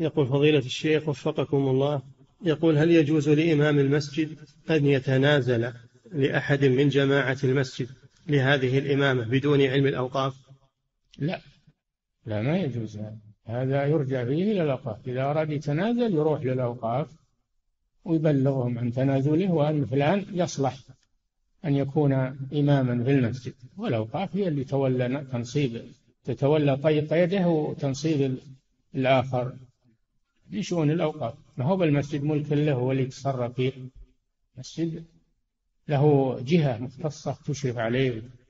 يقول فضيلة الشيخ وفقكم الله، يقول هل يجوز لإمام المسجد أن يتنازل لأحد من جماعة المسجد لهذه الإمامة بدون علم الأوقاف؟ لا، لا، ما يجوز هذا يرجع فيه إلى الأوقاف. إذا أراد يتنازل يروح للأوقاف ويبلغهم عن تنازله وأن فلان يصلح أن يكون إماما في المسجد، والأوقاف هي اللي تتولى طيق يده وتنصيب الآخر بشؤون الأوقاف. ما هو بالمسجد ملك له هو اللي يتصرف فيه، المسجد له جهة مختصة تشرف عليه